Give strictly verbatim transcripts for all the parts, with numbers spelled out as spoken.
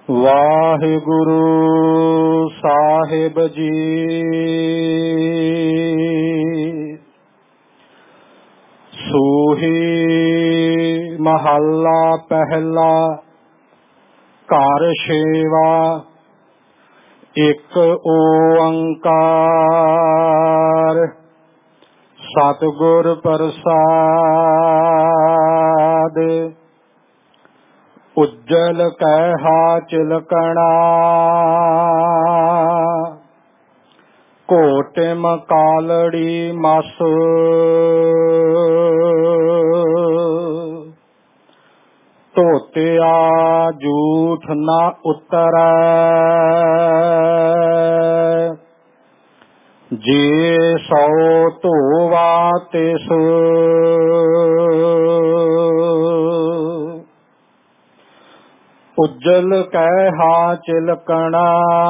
ਵਾਹਿਗੁਰੂ ਸਾਹਿਬ ਜੀ। ਸੂਹੀ ਮਹੱਲਾ ਪਹਿਲਾ। ਘਰ ਛੇਵਾ। ਇੱਕ ਓੰਕਾਰ ਸਤਿਗੁਰ ਪ੍ਰਸਾਦ। ਉਜਲ ਕਹਿਆ ਚਿਲਕਣਾ ਕੋਟਿਮ ਕਾਲੜੀ ਮਸ। ਧੋਤਿਆ ਝੂਠ ਨਾ ਉਤਰੈ ਜੇ ਸੋ ਧੋਵਾ ਤਿਸ। ਉਜਲ ਕਹਿਆ ਚਿਲਕਣਾ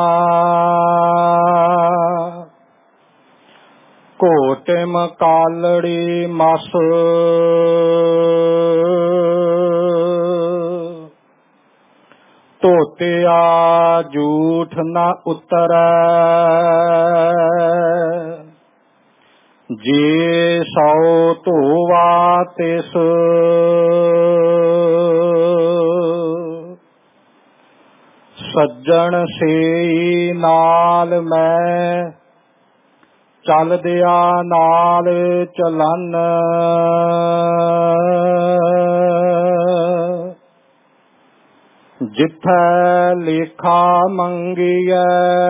ਕੋਟਿਮ ਕਾਲੜੀ ਮਸ। ਧੋਤਿਆ ਝੂਠ ਨਾ ਉਤਰੈ ਜੇ ਸੋ ਧੋਵਾ ਤਿਸ। ਸੱਜਣ ਸੇਈ ਨਾਲ ਮੈਂ ਚਲਦਿਆ ਨਾਲ ਚਲਨ। ਜਿੱਥੈ ਲੇਖਾ ਮੰਗੀਐ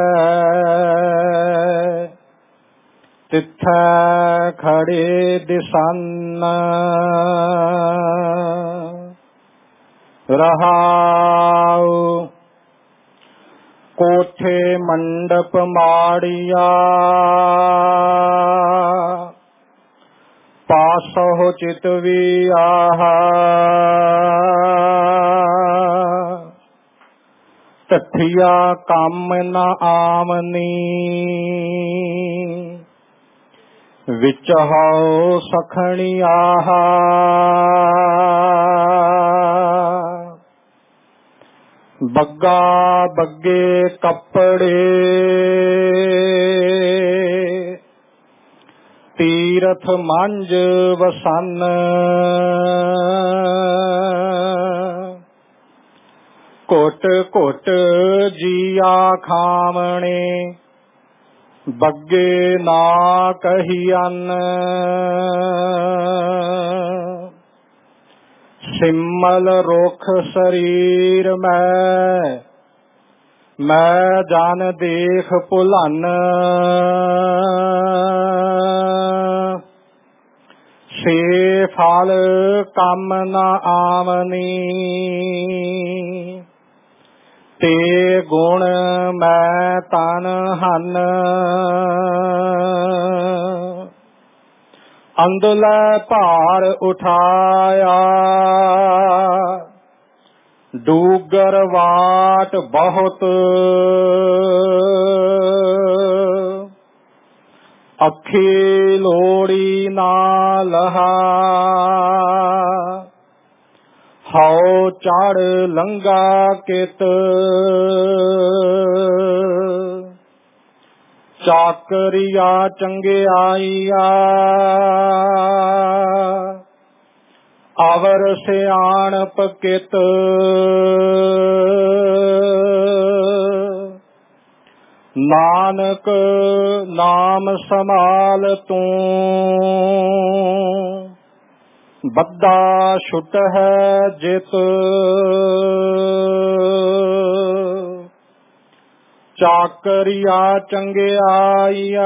ਤਿੱਥੈ ਖੜੇ ਦਿਸਨ। ਰਹਾਉ ਕੋਠੇ ਮੰਡਪ ਮਾੜੀਆ ਪਾਸਹੁ ਚਿਤਵੀ ਆਹਾ। ਢੱਠੀਆ ਕੰਮ ਨ ਆਮਨੀ ਵਿੱਚ ਹਉ ਸਖਣੀ ਆਹਾ। ਬੱਗਾ ਬੱਗੇ ਕੱਪੜੇ ਤੀਰਥ ਮੰਝ ਵਸਨ। ਘੁੱਟ ਘੁੱਟ ਜੀਆ ਖਾਵਣੇ ਬੱਗੇ ਨਾ ਕਹੀਅਨ। ਸਿਮਲ ਰੁਖ ਸਰੀਰ ਮੈਂ ਮੈਂ ਜਨ ਦੇਖ ਭੁਲਨ। ਸੇ ਫਲ ਕੰਮ ਨ ਆਮਨੀ ਤੇ ਗੁਣ ਮੈਂ ਤਨ ਹਨ। ਅੰਦਲੇ ਭਾਰ ਉਠਾਇਆ ਡੂਗਰ ਵਾਟ ਬਹੁਤ। ਅੱਖੀ ਲੋੜੀ ਨਾ ਲਹਾ ਹਉ ਚੜ ਲੰਗਾ ਕਿਤ। ਚਾਕਰੀਆ ਚੰਗਿਆਈਆ ਅਵਰ ਸਿਆਣਪ ਕਿਤ। ਨਾਨਕ ਨਾਮ ਸਮਾਲ ਤੂੰ ਬੱਧਾ ਛੁਟ ਹੈ ਜਿਤ। ਚਾਕਰੀਆ ਚੰਗਿਆਈਆ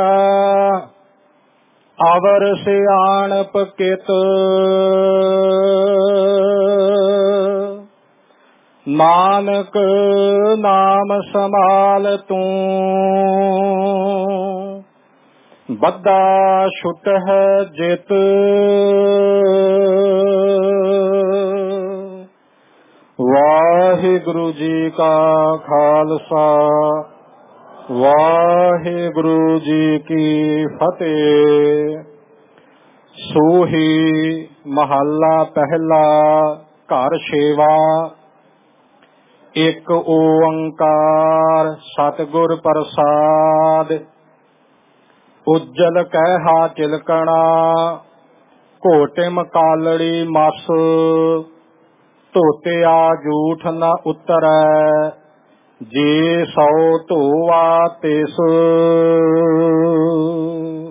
ਅਵਰ ਸਿਆਣਪ ਕਿਤ। ਨਾਨਕ ਨਾਮ ਸਮਾਲ ਤੂੰ ਬੱਧਾ ਛੁਟ ਹੈ ਜਿਤ। ਵਾਹਿਗੁਰੂ ਜੀ ਕਾ ਖਾਲਸਾ ਵਾਹਿਗੁਰੂ ਜੀ ਕੀ ਫਤਿਹ। ਸੂਹੀ ਮਹੱਲਾ ਪਹਿਲਾ। ਘਰ ਛੇਵਾ। ਇੱਕ ਓੰਕਾਰ ਸਤਿਗੁਰ ਪ੍ਰਸਾਦ। ਉਜਲ ਕਹਿ ਚਿਲਕਣਾ ਘੋਟਿਮ ਕਾਲੜੀ ਮਸ, ਧੋਤਿਆ ਜੂਠ ਨ ਉਤਰੈ ਜੇ ਸੌ ਧੋਆ ਤਿਸ।